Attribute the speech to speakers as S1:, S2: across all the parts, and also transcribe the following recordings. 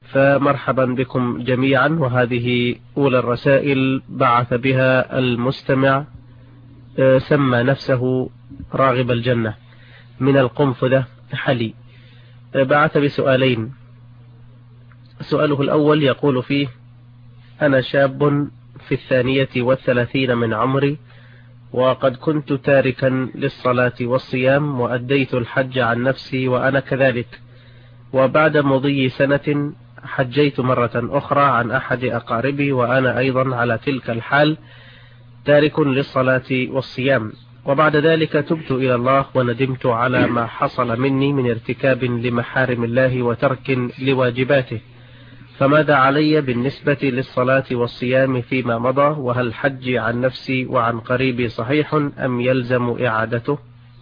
S1: فمرحبا بكم جميعا. وهذه أولى الرسائل بعث بها المستمع، سمى نفسه راغب الجنة من القنفذة حلي. بعث بسؤالين. سؤاله الأول يقول فيه: أنا شاب في 32 من عمري، وقد كنت تاركا للصلاة والصيام، وأديت الحج عن نفسي وأنا كذلك، وبعد مضي سنة حجيت مرة أخرى عن أحد أقاربي وأنا أيضا على تلك الحال تارك للصلاة والصيام، وبعد ذلك تبت إلى الله وندمت على ما حصل مني من ارتكاب لمحارم الله وترك لواجباته، فماذا علي بالنسبة للصلاة والصيام فيما مضى؟ وهل حجي عن نفسي وعن قريبي صحيح أم يلزم إعادته؟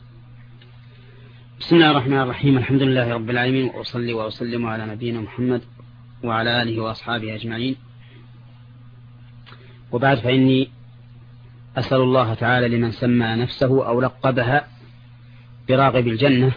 S2: بسم الله الرحمن الرحيم. الحمد لله رب العالمين، وأصلي وأسلم على نبينا محمد وعلى آله وأصحابه أجمعين، وبعد، فإني أسأل الله تعالى لمن سمى نفسه أو لقبها براغب الجنة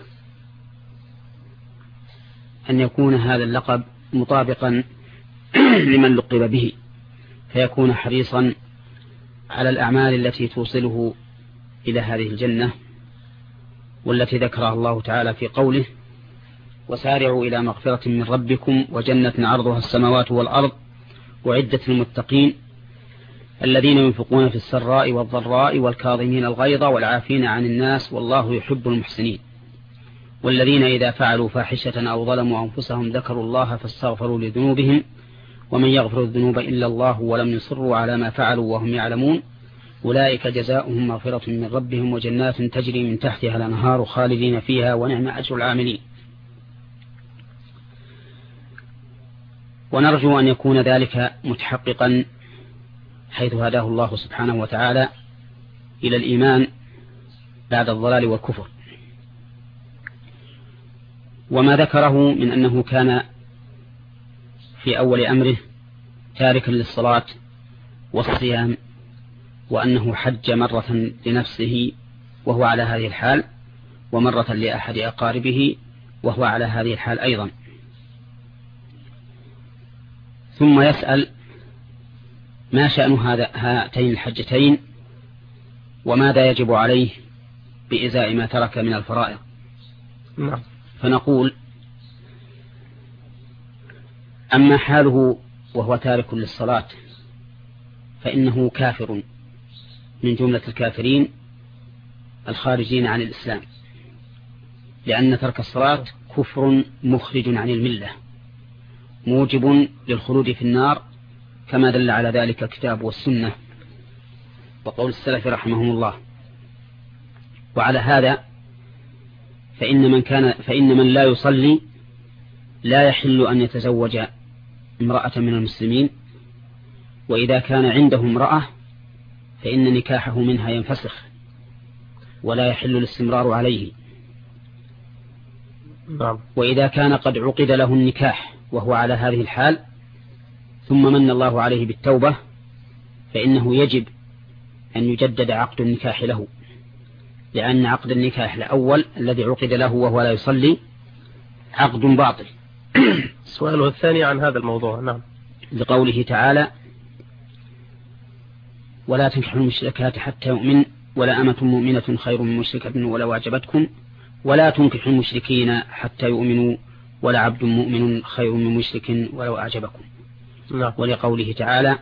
S2: أن يكون هذا اللقب مطابقا لمن لقب به، فيكون حريصا على الأعمال التي توصله إلى هذه الجنة، والتي ذكرها الله تعالى في قوله: وسارعوا إلى مغفرة من ربكم وجنة عرضها السماوات والأرض وعدة المتقين الذين ينفقون في السراء والضراء والكاظمين الغيظ والعافين عن الناس والله يحب المحسنين والذين إذا فعلوا فاحشة أو ظلموا أنفسهم ذكروا الله فاستغفروا لذنوبهم ومن يغفر الذنوب إلا الله ولم يصروا على ما فعلوا وهم يعلمون أولئك جزاؤهم مغفرة من ربهم وجنات تجري من تحتها الأنهار خالدين فيها ونعم أجر العاملين. ونرجو أن يكون ذلك متحققا حيث هداه الله سبحانه وتعالى إلى الإيمان بعد الضلال والكفر. وما ذكره من أنه كان في أول أمره تاركا للصلاة والصيام، وأنه حج مرة لنفسه وهو على هذه الحال، ومرة لأحد أقاربه وهو على هذه الحال أيضا، ثم يسأل: ما شأن هاتين الحجتين؟ وماذا يجب عليه بإزاء ما ترك من الفرائض؟ فنقول: أما حاله وهو تارك للصلاة فإنه كافر من جملة الكافرين الخارجين عن الإسلام، لأن ترك الصلاة كفر مخرج عن الملة موجب للخلود في النار، كما دل على ذلك الكتاب والسنة وقول السلف رحمهم الله. وعلى هذا فإن من لا يصلي لا يحل أن يتزوج امرأة من المسلمين، وإذا كان عنده امرأة فإن نكاحه منها ينفسخ ولا يحل الاستمرار عليه. وإذا كان قد عقد له النكاح وهو على هذه الحال ثم من الله عليه بالتوبة فإنه يجب أن يجدد عقد النكاح له، لأن عقد النكاح الأول الذي عقد له وهو لا يصلي عقد باطل.
S1: سؤاله الثاني عن هذا الموضوع. نعم.
S2: لقوله تعالى: ولا تنكحوا المشركات حتى يؤمن ولا أمة مؤمنة خير من مشركة ولو أعجبتكم ولا تنكحوا المشركين حتى يؤمنوا ولا عبد مؤمن خير من مشرك ولو أعجبكم. ولقوله تعالى: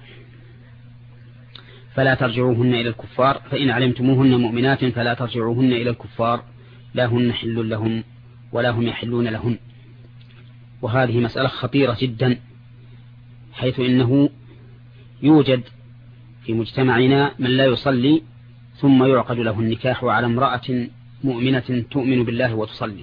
S2: فلا ترجعوهن إلى الكفار فإن علمتموهن مؤمنات فلا ترجعوهن إلى الكفار لا هن حل لهم ولا هم يحلون لهن. وهذه مسألة خطيرة جدا، حيث إنه يوجد في مجتمعنا من لا يصلي ثم يعقد له النكاح على امرأة مؤمنة تؤمن بالله وتصلي.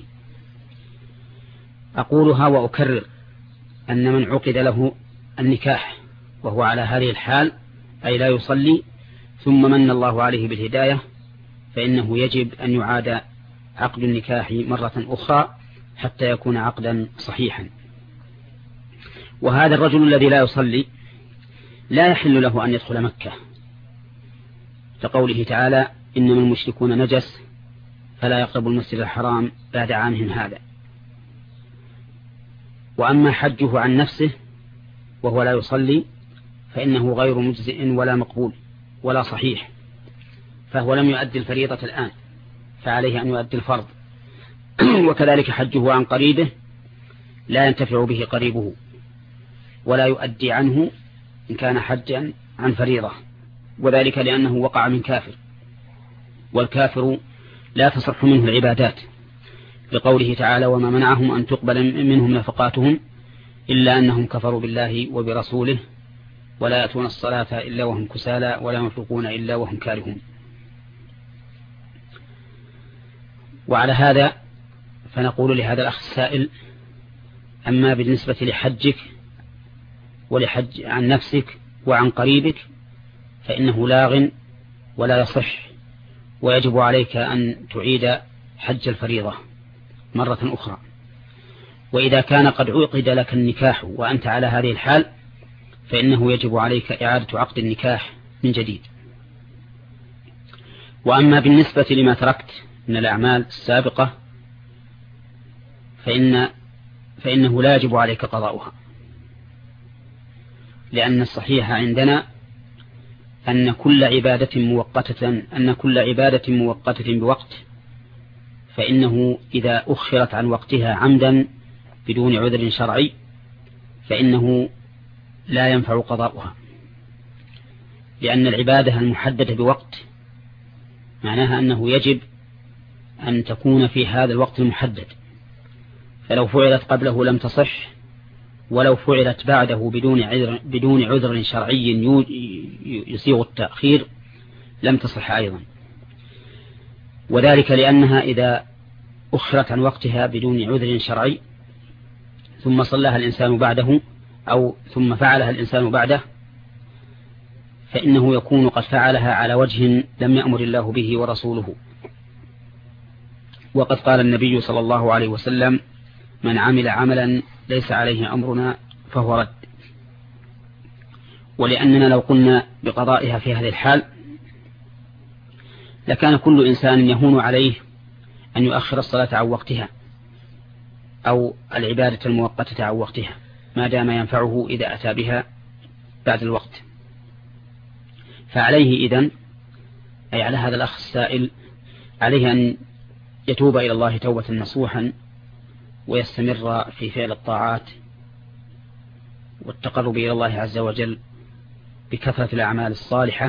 S2: أقولها وأكرر أن من عقد له النكاح وهو على هذه الحال أي لا يصلي ثم من الله عليه بالهداية فإنه يجب أن يعاد عقد النكاح مرة أخرى حتى يكون عقدا صحيحا. وهذا الرجل الذي لا يصلي لا يحل له أن يدخل مكة، كقوله تعالى: إنما المشركون نجس فلا يقربوا المسجد الحرام بعد عامهم هذا. وأما حجه عن نفسه وهو لا يصلي فإنه غير مجزئ ولا مقبول ولا صحيح، فهو لم يؤدي الفريضة الآن، فعليه أن يؤدي الفرض. وكذلك حجه عن قريبه لا ينتفع به قريبه ولا يؤدي عنه إن كان حجا عن فريضة، وذلك لأنه وقع من كافر، والكافر لا تصح منه العبادات، لقوله تعالى: وما منعهم أن تقبل منهم نفقاتهم إلا أنهم كفروا بالله وبرسوله ولا يأتون الصلاة إلا وهم كسالى ولا ينفقون إلا وهم كارهون. وعلى هذا فنقول لهذا الأخ السائل: أما بالنسبة لحجك ولحج عن نفسك وعن قريبك فإنه لاغ ولا يصح، ويجب عليك أن تعيد حج الفريضة مرة أخرى. وإذا كان قد عقد لك النكاح وأنت على هذه الحال فإنه يجب عليك إعادة عقد النكاح من جديد. وأما بالنسبة لما تركت من الأعمال السابقة فإنه لا يجب عليك قضاؤها، لأن الصحيح عندنا أن كل عبادة موقتة بوقت فإنه إذا أخرت عن وقتها عمدا بدون عذر شرعي فإنه لا ينفع قضاؤها، لأن العبادة المحددة بوقت معناها أنه يجب أن تكون في هذا الوقت المحدد، فلو فعلت قبله لم تصح، ولو فعلت بعده بدون عذر شرعي يصيغ التأخير لم تصح أيضا. وذلك لأنها إذا أخرت عن وقتها بدون عذر شرعي ثم صلىها الإنسان بعده أو ثم فعلها الإنسان بعده فإنه يكون قد فعلها على وجه لم يأمر الله به ورسوله. وقد قال النبي صلى الله عليه وسلم: من عمل عملا ليس عليه أمرنا فهو رد. ولأننا لو قلنا بقضائها في هذه الحال لكان كل إنسان يهون عليه أن يؤخر الصلاة عن وقتها أو العبادة المؤقتة عن وقتها ما دام ينفعه إذا أتى بها بعد الوقت. فعليه إذن، أي على هذا الأخ السائل، عليه أن يتوب إلى الله توبة نصوحا ويستمر في فعل الطاعات والتقرب إلى الله عز وجل بكثرة الأعمال الصالحة،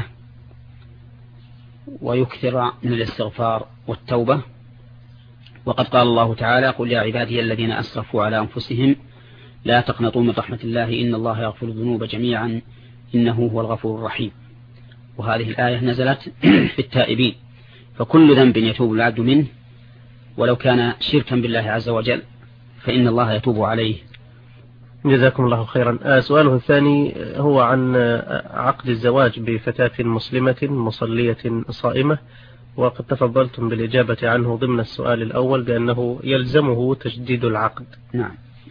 S2: ويكثر من الاستغفار والتوبة. وقد قال الله تعالى: قل يا عبادي الذين أسرفوا على أنفسهم لا تقنطوا من رحمة الله إن الله يغفر الذنوب جميعا إنه هو الغفور الرحيم. وهذه الآية نزلت في التائبين، فكل ذنب يتوب العبد منه ولو كان شركا بالله عز وجل فإن الله يتوب عليه.
S1: جزاكم الله خيرا. سؤاله الثاني هو عن عقد الزواج بفتاة مسلمة مصلية صائمة، وقد تفضلتم بالإجابة عنه ضمن السؤال الأول بأنه يلزمه تجديد العقد.
S2: نعم.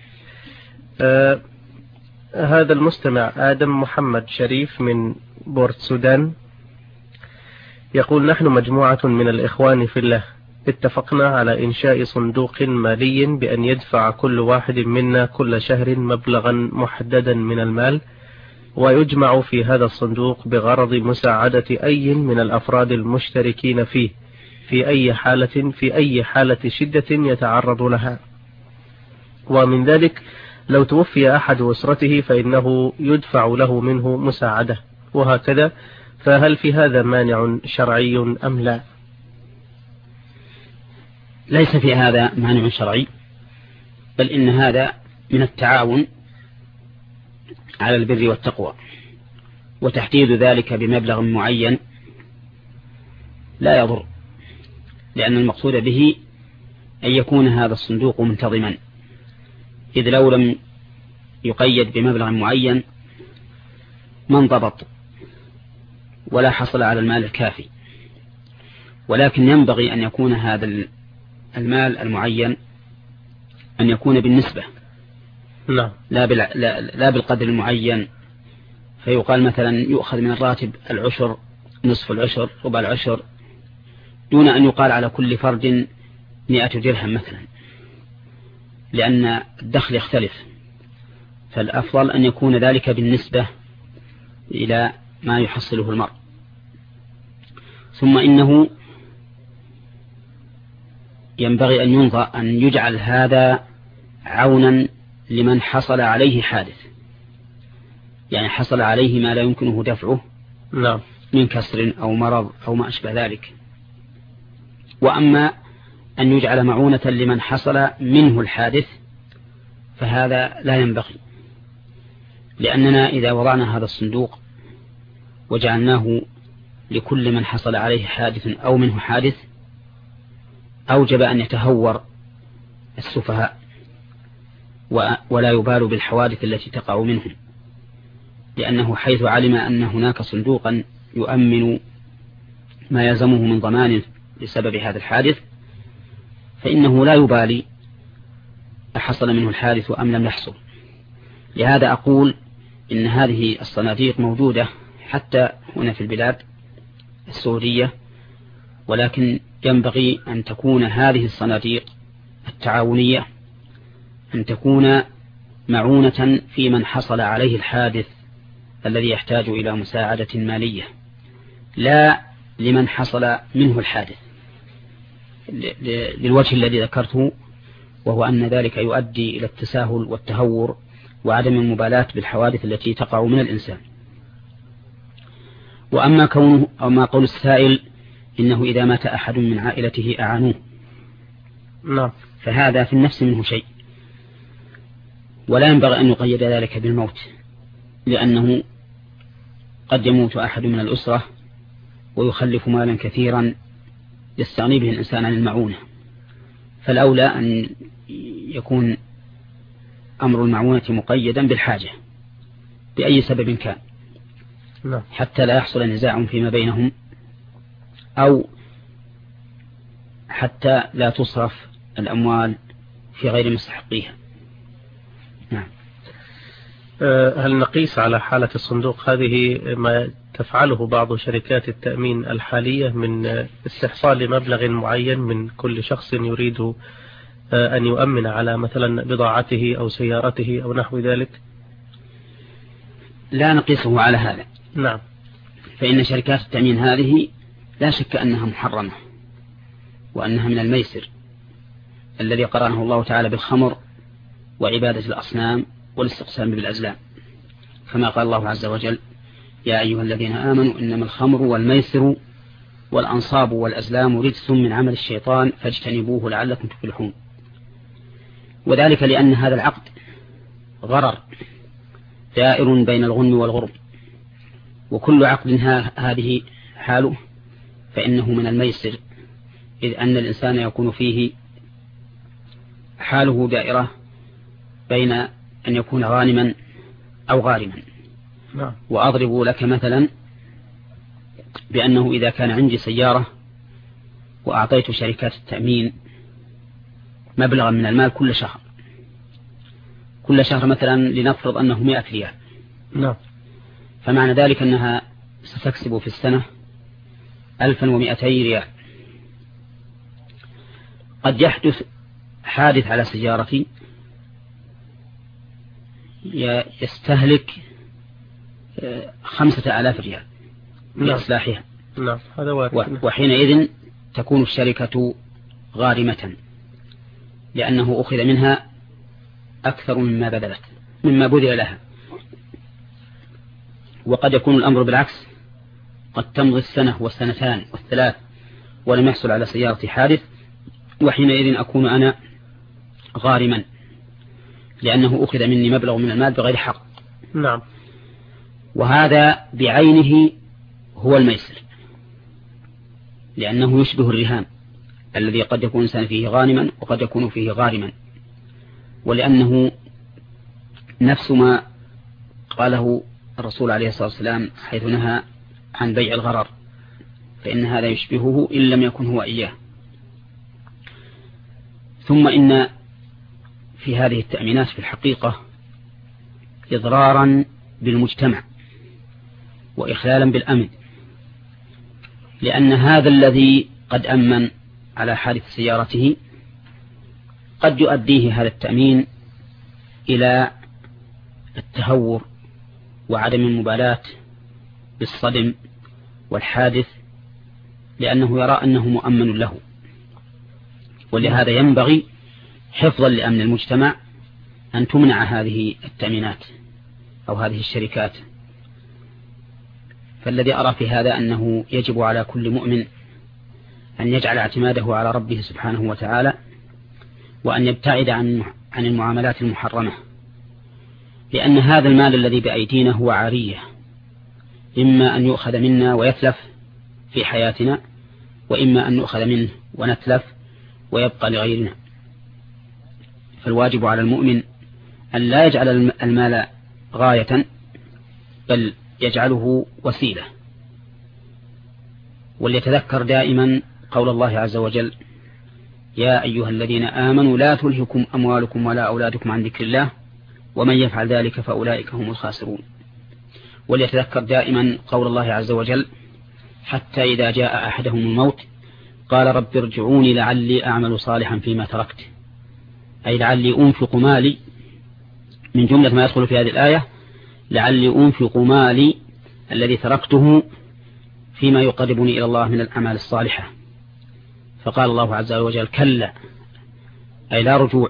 S1: هذا المستمع آدم محمد شريف من بورت سودان يقول: نحن مجموعة من الإخوان في الله اتفقنا على إنشاء صندوق مالي بأن يدفع كل واحد منا كل شهر مبلغا محددا من المال، ويجمع في هذا الصندوق بغرض مساعدة أي من الأفراد المشتركين فيه في أي حالة شدة يتعرض لها. ومن ذلك لو توفي أحد أسرته فإنه يدفع له منه مساعدة، وهكذا. فهل في هذا مانع شرعي أم لا؟
S2: ليس في هذا مانع شرعي، بل إن هذا من التعاون على البر والتقوى، وتحديد ذلك بمبلغ معين لا يضر، لأن المقصود به أن يكون هذا الصندوق منتظما، إذ لو لم يقيد بمبلغ معين ما انضبط ولا حصل على المال الكافي. ولكن ينبغي أن يكون هذا المال المعين أن يكون بالنسبة، لا بالقدر المعين، فيقال مثلا يؤخذ من الراتب العشر، نصف العشر، ربع العشر، دون أن يقال على كل فرد 100 درهم مثلا، لأن الدخل يختلف. فالأفضل أن يكون ذلك بالنسبة إلى ما يحصله المرء. ثم إنه ينبغي أن ينظر أن يجعل هذا عونا لمن حصل عليه حادث، يعني حصل عليه ما لا يمكنه دفعه من كسر أو مرض أو ما أشبه ذلك. وأما أن يجعل معونة لمن حصل منه الحادث فهذا لا ينبغي، لأننا إذا وضعنا هذا الصندوق وجعلناه لكل من حصل عليه حادث أو منه حادث أوجب أن يتهور السفهاء ولا يبال بالحوادث التي تقع منهم، لأنه حيث علم أن هناك صندوقا يؤمن ما يلزمه من ضمان بسبب هذا الحادث فإنه لا يبالي أحصل منه الحادث أم لم يحصل. لهذا أقول إن هذه الصناديق موجودة حتى هنا في البلاد السعودية، ولكن ينبغي أن تكون هذه الصناديق التعاونية أن تكون معونة في من حصل عليه الحادث الذي يحتاج إلى مساعدة مالية، لا لمن حصل منه الحادث، للوجه الذي ذكرته، وهو أن ذلك يؤدي إلى التساهل والتهور وعدم المبالاة بالحوادث التي تقع من الإنسان. وأما كونه أو ما قول السائل إنه إذا مات أحد من عائلته أعانوه، فهذا في النفس منه شيء، ولا ينبغي أن يقيد ذلك بالموت، لأنه قد يموت أحد من الأسرة ويخلف مالا كثيرا يستغني به الإنسان عن المعونة، فالأولى أن يكون أمر المعونة مقيدا بالحاجة بأي سبب كان، حتى لا يحصل نزاع فيما بينهم أو حتى لا تصرف الأموال في غير مستحقيها. نعم.
S1: هل نقيس على حالة الصندوق هذه ما تفعله بعض شركات التأمين الحالية من استحصال لمبلغ معين من كل شخص يريد أن يؤمن على مثلا بضاعته أو سيارته أو نحو ذلك؟
S2: لا نقيسه على هذا.
S1: نعم.
S2: فإن شركات التأمين هذه لا شك أنها محرمة، وأنها من الميسر الذي قرنه الله تعالى بالخمر وعبادة الأصنام والاستقسام بالأزلام، كما قال الله عز وجل: يا أيها الذين آمنوا إنما الخمر والميسر والأنصاب والأزلام رجس من عمل الشيطان فاجتنبوه لعلكم تفلحون. وذلك لأن هذا العقد غرر دائر بين الغنم والغرم، وكل عقد هذه حاله فإنه من الميسر، إذ أن الإنسان يكون فيه حاله دائرة بين أن يكون غانما أو غارما. وأضرب لك مثلا بأنه إذا كان عندي سيارة وأعطيت شركات التأمين مبلغا من المال كل شهر مثلا لنفرض أنه 100 ريال، فمعنى ذلك أنها ستكسب في السنة 1200 ريال. قد يحدث حادث على سيارتي يستهلك 5000 ريال لإصلاحها، وحينئذ تكون الشركة غارمة، لأنه أخذ منها أكثر مما بذل لها. وقد يكون الأمر بالعكس، قد تمضي السنة والسنتان والثلاث ولم يحصل على سيارتي حادث، وحينئذ أكون أنا غارما، لأنه أخذ مني مبلغ من المال بغير حق.
S1: نعم.
S2: وهذا بعينه هو الميسر، لأنه يشبه الرهان الذي قد يكون الإنسان فيه غانما وقد يكون فيه غارما، ولأنه نفس ما قاله الرسول عليه الصلاة والسلام حيث نهى عن بيع الغرر، فإن هذا يشبهه إن لم يكن هو إياه. ثم إن في هذه التأمينات في الحقيقة إضرارا بالمجتمع وإخلالا بالأمن، لأن هذا الذي قد أمن على حادث سيارته قد يؤديه هذا التأمين إلى التهور وعدم المبالاة بالصدم والحادث، لأنه يرى أنه مؤمن له. ولهذا ينبغي حفظا لأمن المجتمع أن تمنع هذه التأمينات أو هذه الشركات. فالذي أرى في هذا أنه يجب على كل مؤمن أن يجعل اعتماده على ربه سبحانه وتعالى، وأن يبتعد عن المعاملات المحرمة، لأن هذا المال الذي بأيدينا هو عارية، إما أن يؤخذ منا ويتلف في حياتنا، وإما أن نؤخذ منه ونتلف ويبقى لغيرنا. فالواجب على المؤمن أن لا يجعل المال غاية، بل يجعله وسيلة. وليتذكر دائما قول الله عز وجل: يا أيها الذين آمنوا لا تلهكم أموالكم ولا أولادكم عن ذكر الله ومن يفعل ذلك فأولئك هم الخاسرون. وليتذكر دائما قول الله عز وجل: حتى إذا جاء أحدهم الموت قال رب ارجعوني لعلي أعمل صالحا فيما تركت، أي لعلي أنفق مالي. من جملة ما يدخل في هذه الآية لعلي أنفق مالي الذي تركته فيما يقربني إلى الله من الأعمال الصالحة. فقال الله عز وجل: كلا، أي لا رجوع،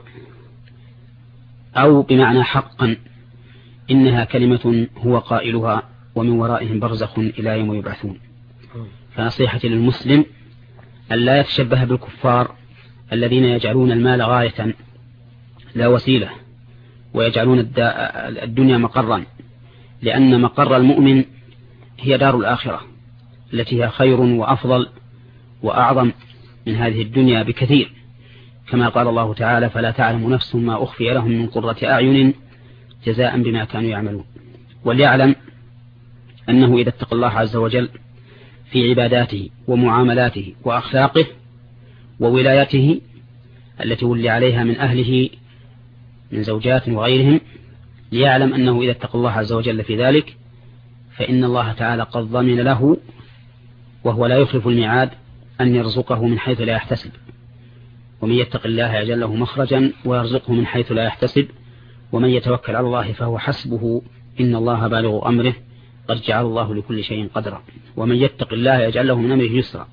S2: أو بمعنى حقا إنها كلمة هو قائلها ومن ورائهم برزخ إلى يوم يبعثون. فنصيحتي للمسلم أن لا يتشبه بالكفار الذين يجعلون المال غاية لا وسيلة، ويجعلون الدنيا مقرا، لأن مقر المؤمن هي دار الآخرة التي هي خير وأفضل وأعظم من هذه الدنيا بكثير، كما قال الله تعالى: فلا تعلم نفس ما أخفي لهم من قرة أعين جزاء بما كانوا يعملون. وليعلم أنه إذا اتقى الله عز وجل في عباداته ومعاملاته وأخلاقه وولايته التي ولي عليها من أهله من زوجات وغيرهم، ليعلم أنه إذا اتقى الله عز وجل في ذلك فإن الله تعالى قد ضمن له، وهو لا يخلف الميعاد، أن يرزقه من حيث لا يحتسب. ومن يتق الله يجعل له مخرجا ويرزقه من حيث لا يحتسب، ومن يتوكل على الله فهو حسبه إن الله بالغ أمره قد جعل الله لكل شيء قدرا. ومن يتق الله يجعل له من أمره يسرا.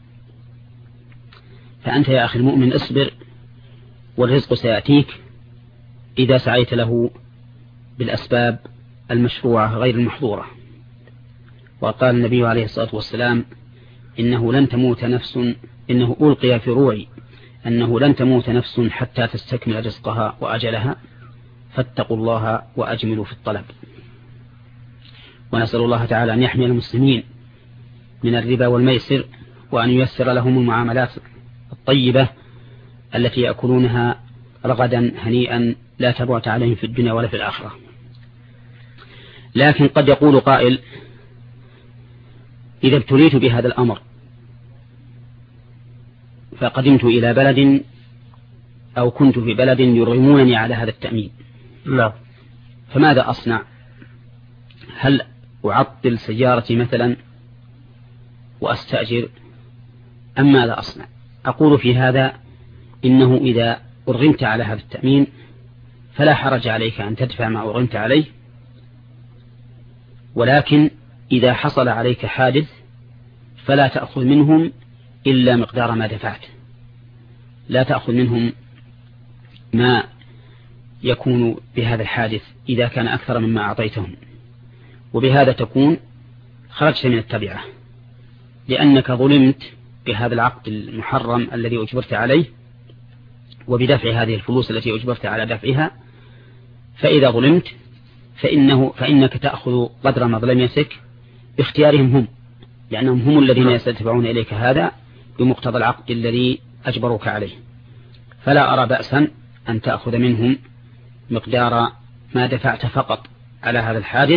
S2: فأنت يا أخي المؤمن اصبر، والرزق سيأتيك إذا سعيت له بالأسباب المشروعة غير المحظورة. وقال النبي عليه الصلاة والسلام: إنه لن تموت نفس، إنه ألقي في روعي أنه لن تموت نفس حتى تستكمل رزقها وأجلها، فاتقوا الله وأجملوا في الطلب. ونسأل الله تعالى أن يحمي المسلمين من الربا والميسر، وأن ييسر لهم المعاملات الطيبة التي يأكلونها رغدا هنيئا لا تبعت عليهم في الدنيا ولا في الآخرة. لكن قد يقول قائل: إذا ابتليت بهذا الأمر فقدمت إلى بلد أو كنت في بلد يرغمونني على هذا التأمين،
S1: لا،
S2: فماذا أصنع؟ هل أعطل سيارتي مثلا وأستأجر أم ماذا أصنع؟ أقول في هذا: إنه إذا أرغمت على هذا التأمين فلا حرج عليك أن تدفع ما أرغمت عليه، ولكن إذا حصل عليك حادث فلا تأخذ منهم إلا مقدار ما دفعت، لا تأخذ منهم ما يكون بهذا الحادث إذا كان أكثر مما أعطيتهم، وبهذا تكون خرجت من التبعة، لأنك ظلمت بهذا العقد المحرم الذي أجبرت عليه وبدفع هذه الفلوس التي أجبرت على دفعها. فإذا ظلمت فإنك تأخذ قدر مظلمتك باختيارهم هم، لأنهم هم الذين يستدفعون إليك هذا بمقتضى العقد الذي أجبروك عليه. فلا أرى بأسا أن تأخذ منهم مقدار ما دفعت فقط على هذا الحادث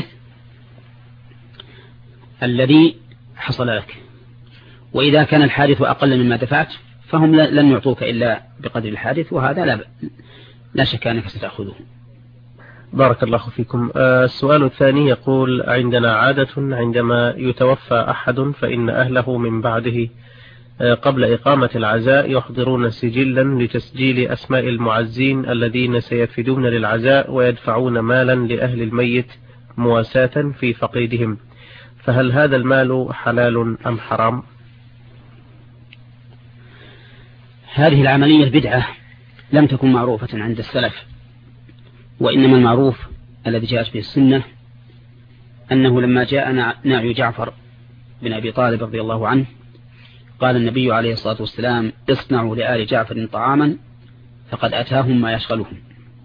S2: الذي حصل لك. وإذا كان الحادث أقل مما دفعت فهم لن يعطوك إلا بقدر الحادث، وهذا لا شك أنك ستأخذه.
S1: بارك الله فيكم. السؤال الثاني يقول: عندنا عادة عندما يتوفى أحد فإن أهله من بعده قبل إقامة العزاء يحضرون سجلا لتسجيل أسماء المعزين الذين سيفدون للعزاء ويدفعون مالا لأهل الميت مواساة في فقيدهم، فهل هذا المال حلال أم حرام؟
S2: هذه العملية بدعة لم تكن معروفة عند السلف، وإنما المعروف الذي جاءت به السنة أنه لما جاء نعي جعفر بن أبي طالب رضي الله عنه قال النبي عليه الصلاة والسلام: اصنعوا لآل جعفر طعاما فقد أتاهم ما يشغلهم.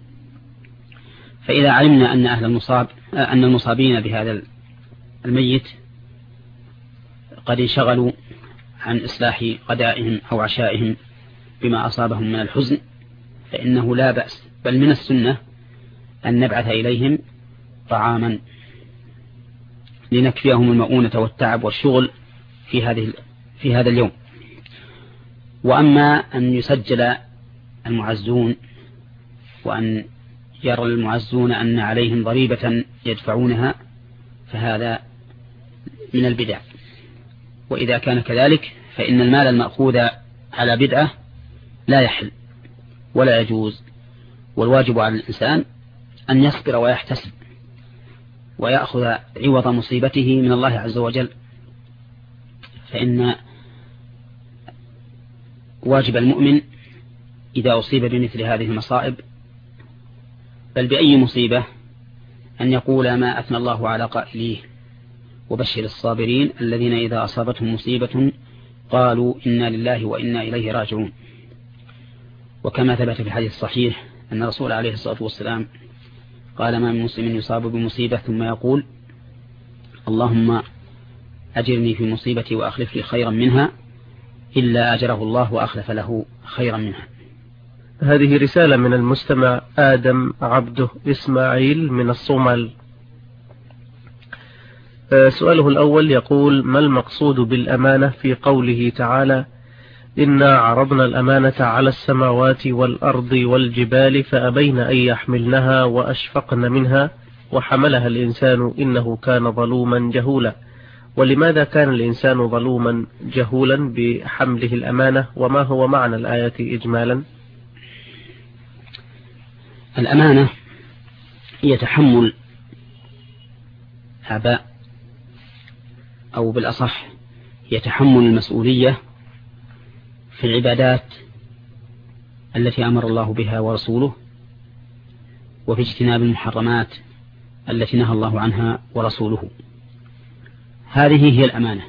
S2: فإذا علمنا أن المصابين بهذا الميت قد انشغلوا عن إصلاح غدائهم أو عشائهم بما أصابهم من الحزن، فإنه لا بأس، بل من السنة أن نبعث إليهم طعاما لنكفيهم المؤونة والتعب والشغل في هذا اليوم. وأما أن يسجل المعزون وأن يرى المعزون أن عليهم ضريبة يدفعونها فهذا من البدع، وإذا كان كذلك فإن المال المأخوذ على بدعة لا يحل ولا يجوز، والواجب على الإنسان أن يصبر ويحتسب ويأخذ عوض مصيبته من الله عز وجل، فإن واجب المؤمن إذا أصيب بمثل هذه المصائب بل بأي مصيبة أن يقول ما أثنى الله على قائليه: وبشر الصابرين الذين إذا أصابتهم مصيبة قالوا إنا لله وإنا إليه راجعون. وكما ثبت في الحديث الصحيح أن الرسول عليه الصلاة والسلام قال: ما من مسلم يصاب بمصيبة ثم يقول اللهم أجرني في مصيبتي وأخلف لي خيرا منها إلا أجره الله وأخلف له خيرا منها.
S1: هذه رسالة من المستمع آدم عبده إسماعيل من الصومال. سؤاله الأول يقول: ما المقصود بالأمانة في قوله تعالى: إنا عرضنا الأمانة على السماوات والأرض والجبال فأبين أن يحملنها وأشفقن منها وحملها الإنسان إنه كان ظلوما جهولا؟ ولماذا كان الإنسان ظلوما جهولا بحمله الأمانة؟ وما هو معنى الآية إجمالا؟
S2: الأمانة هي تحمل آباء، أو بالأصح هي تحمل المسؤولية في العبادات التي أمر الله بها ورسوله، وفي اجتناب المحرمات التي نهى الله عنها ورسوله. هذه هي الأمانة.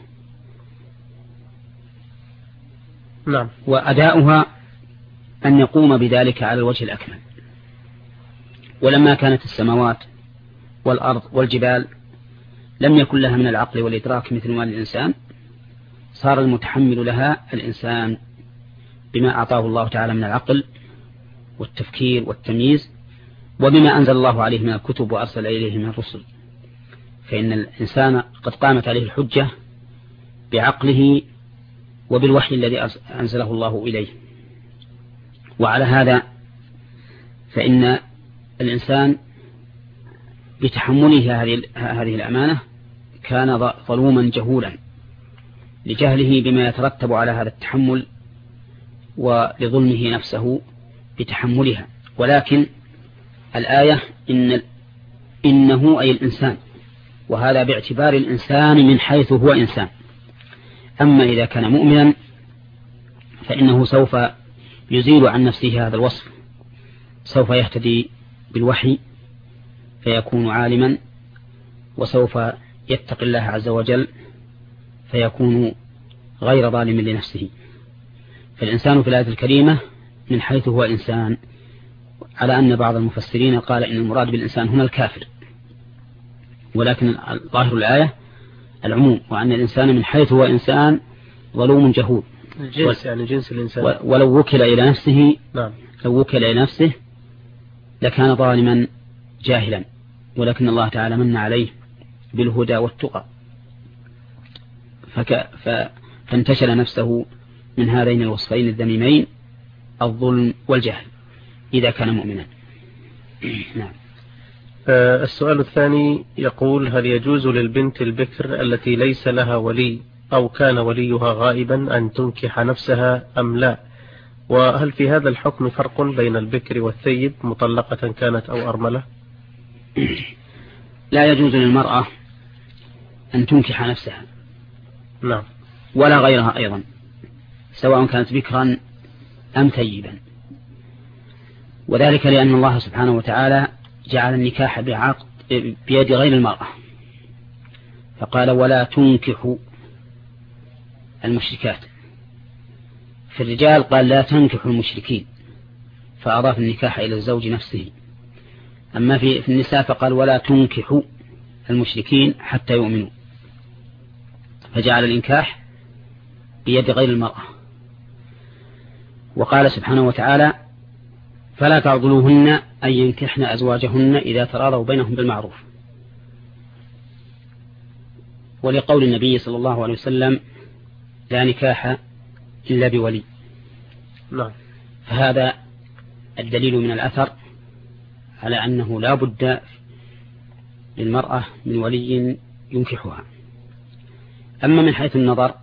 S1: نعم.
S2: وأداؤها أن يقوم بذلك على الوجه الأكمل. ولما كانت السماوات والأرض والجبال لم يكن لها من العقل والإدراك مثل ما للإنسان، صار المتحمل لها الإنسان بما أعطاه الله تعالى من العقل والتفكير والتمييز، وبما أنزل الله عليه من الكتب وأرسل إليه من الرسل. فإن الإنسان قد قامت عليه الحجة بعقله وبالوحي الذي أنزله الله إليه. وعلى هذا فإن الإنسان بتحمله هذه الأمانة كان ظلوما جهولا لجهله بما يترتب على هذا التحمل ولظلمه نفسه بتحملها. ولكن الآية إنه أي الإنسان، وهذا باعتبار الإنسان من حيث هو إنسان. أما إذا كان مؤمنا فإنه سوف يزيل عن نفسه هذا الوصف، سوف يهتدي بالوحي فيكون عالما، وسوف يتقي الله عز وجل فيكون غير ظالم لنفسه. فالإنسان في الآية الكريمة من حيث هو إنسان، على أن بعض المفسرين قال إن المراد بالإنسان هنا الكافر، ولكن ظاهر الآية العموم، وأن الإنسان من حيث هو إنسان ظلوم جهول.
S1: الجنس يعني جنس الإنسان.
S2: ولو وكل إلى نفسه،
S1: نعم،
S2: لو وكل إلى نفسه لكان ظالما جاهلا، ولكن الله تعالى من عليه بالهدى والتقى فانتشل نفسه من هذين الوصفين الذميمين، الظلم والجهل، إذا كان مؤمنا. نعم.
S1: السؤال الثاني يقول: هل يجوز للبنت البكر التي ليس لها ولي أو كان وليها غائبا أن تنكح نفسها أم لا؟ وهل في هذا الحكم فرق بين البكر والثيب مطلقة كانت أو أرملة؟
S2: لا يجوز للمرأة أن تنكح نفسها.
S1: نعم.
S2: ولا غيرها أيضا، سواء كانت بكرا أم ثيبا، وذلك لأن الله سبحانه وتعالى جعل النكاح بعقد بيد غير المرأة، فقال ولا تنكحوا المشركات. في الرجال قال لا تنكحوا المشركين، فأضاف النكاح إلى الزوج نفسه. أما في النساء فقال ولا تنكحوا المشركين حتى يؤمنوا، فجعل الإنكاح بيد غير المرأة. وقال سبحانه وتعالى فلا تعضلوهن أن ينكحن أزواجهن إذا تراضوا بينهم بالمعروف. ولقول النبي صلى الله عليه وسلم لا نكاح إلا بولي.
S1: نعم.
S2: فهذا الدليل من الأثر على أنه لا بد للمرأة من ولي ينكحها. أما من حيث النظر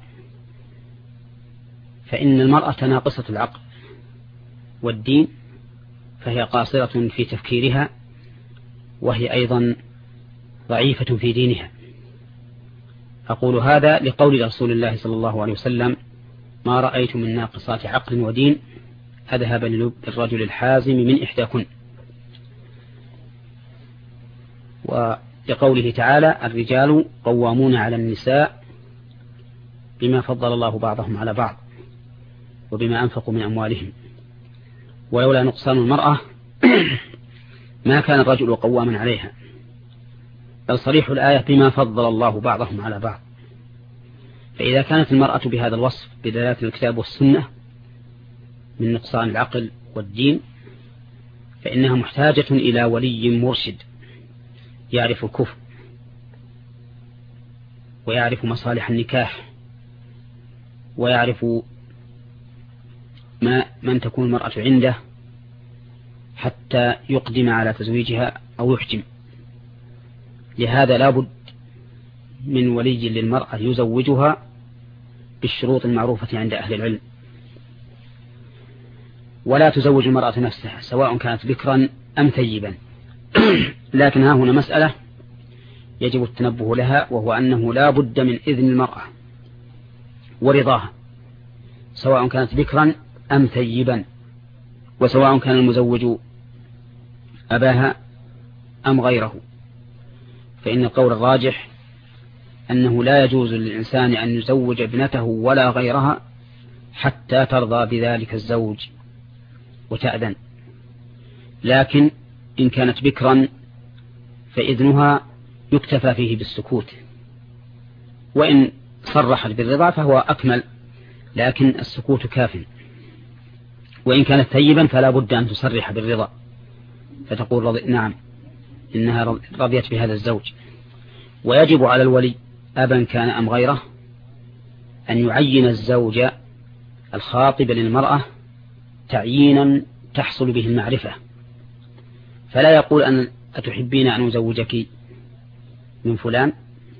S2: فإن المرأة ناقصة العقل والدين، فهي قاصرة في تفكيرها، وهي أيضا ضعيفة في دينها. أقول هذا لقول رسول الله صلى الله عليه وسلم ما رأيت من ناقصات عقل ودين أذهب للب الرجل الحازم من إحداكن. ولقوله تعالى الرجال قوامون على النساء بما فضل الله بعضهم على بعض وبما أنفقوا من أموالهم، ولولا نقصان المرأة ما كان الرجل قواما عليها، بل صريح الآية بما فضل الله بعضهم على بعض. فإذا كانت المرأة بهذا الوصف بدلالة الكتاب والسنة من نقصان العقل والدين، فإنها محتاجة إلى ولي مرشد يعرف الكفر ويعرف مصالح النكاح ويعرف من تكون المرأة عنده حتى يقدم على تزويجها أو يحجم. لهذا لا بد من ولي للمرأة يزوجها بالشروط المعروفة عند أهل العلم. ولا تزوج المرأة نفسها سواء كانت بكرا أم ثيبا. لكن ها هنا مسألة يجب التنبه لها، وهو أنه لا بد من إذن المرأة ورضاها سواء كانت بكرا أم ثيبا، وسواء كان المزوج أباها أم غيره. فإن القول الراجح أنه لا يجوز للإنسان أن يزوج ابنته ولا غيرها حتى ترضى بذلك الزوج وتأذن. لكن إن كانت بكرا فإذنها يكتفى فيه بالسكوت، وإن صرحت بالرضا فهو أكمل، لكن السكوت كاف. وإن كانت ثيبا فلا بد أن تصرح بالرضا، فتقول نعم إنها رضيت بهذا الزوج. ويجب على الولي أبا كان أم غيره أن يعين الزوج الخاطب للمرأة تعيينا تحصل به المعرفة، فلا يقول أن أتحبين أن أزوجك من فلان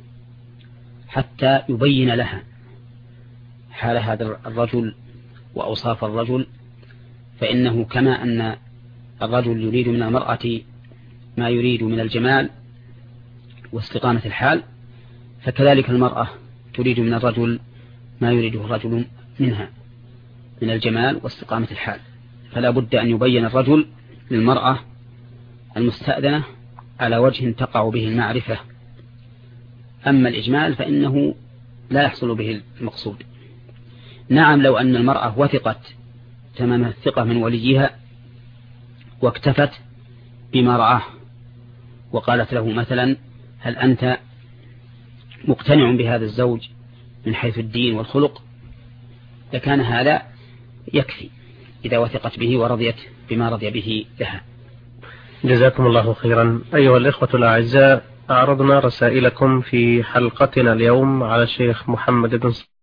S2: حتى يبين لها حال هذا الرجل وأوصاف الرجل. فإنه كما أن الرجل يريد من المرأة ما يريد من الجمال واستقامة الحال، فكذلك المرأة تريد من الرجل ما يريده الرجل منها من الجمال واستقامة الحال. فلا بد أن يبين الرجل للمرأة المستأذنة على وجه تقع به المعرفة. أما الإجمال فإنه لا يحصل به المقصود. نعم، لو أن المرأة وثقت تمام الثقة من وليها واكتفت بما رآه وقالت له مثلا هل أنت مقتنع بهذا الزوج من حيث الدين والخلق، لكان هذا يكفي إذا وثقت به ورضيت بما رضي به لها.
S1: جزاكم الله خيرا. أيها الإخوة الأعزاء، أعرضنا رسائلكم في حلقتنا اليوم على الشيخ محمد بن